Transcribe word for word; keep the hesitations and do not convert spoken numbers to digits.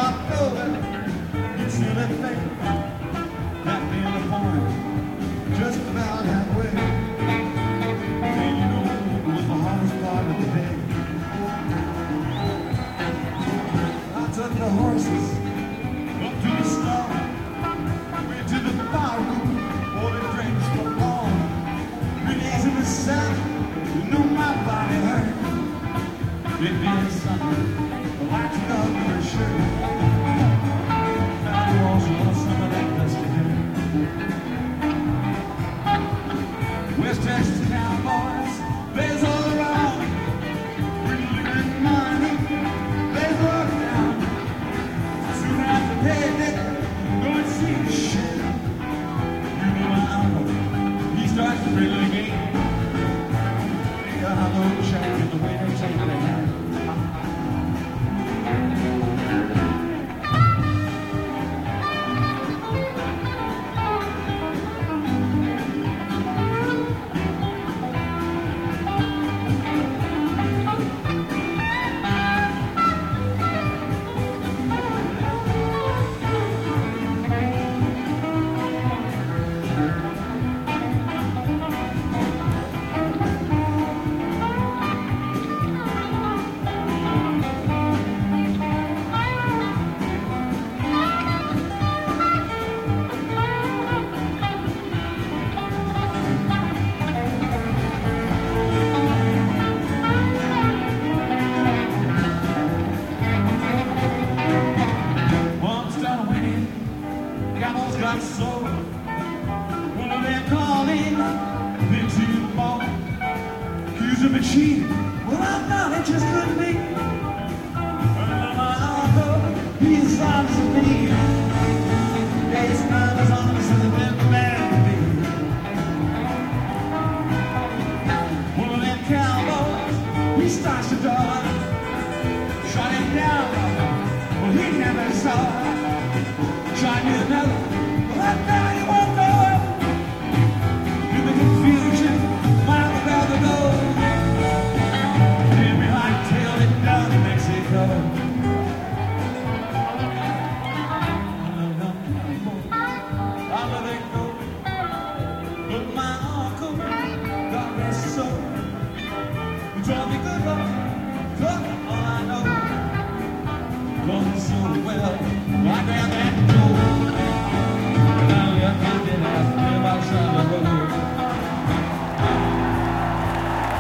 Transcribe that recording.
walked over, you'd see that thing, that near the point, just about halfway. And you know it was the hardest part of the day. I took the horses up to the stall, went to the bar room, ordered drinks for all. Three days in the sun, you know my body hurt. It did something, the lights got on her shirt. Found you also on some of that dusty hair. West Texas cowboys, there's all around. Bringing money, they look down. Soon after payday, go and see the shit. You know my uncle, he starts to play the game. Yeah, I know the champion, the way they take the hand. Got sold. One of them calling, then two more. Accused of me cheating. Well, I thought it just couldn't be. Well, my uncle, he's honest with me. Yeah, he's not as honest as a man can be. One of them cowboys, he starts to dog. Shot him down. Well, he never saw. Tried me another. But now you won't know. In the confusion, miles about the road. Leave me like tail it down in Mexico. I let it go. But my uncle, God rest his soul, he taught me good luck, taught me all I know. Taught me so well.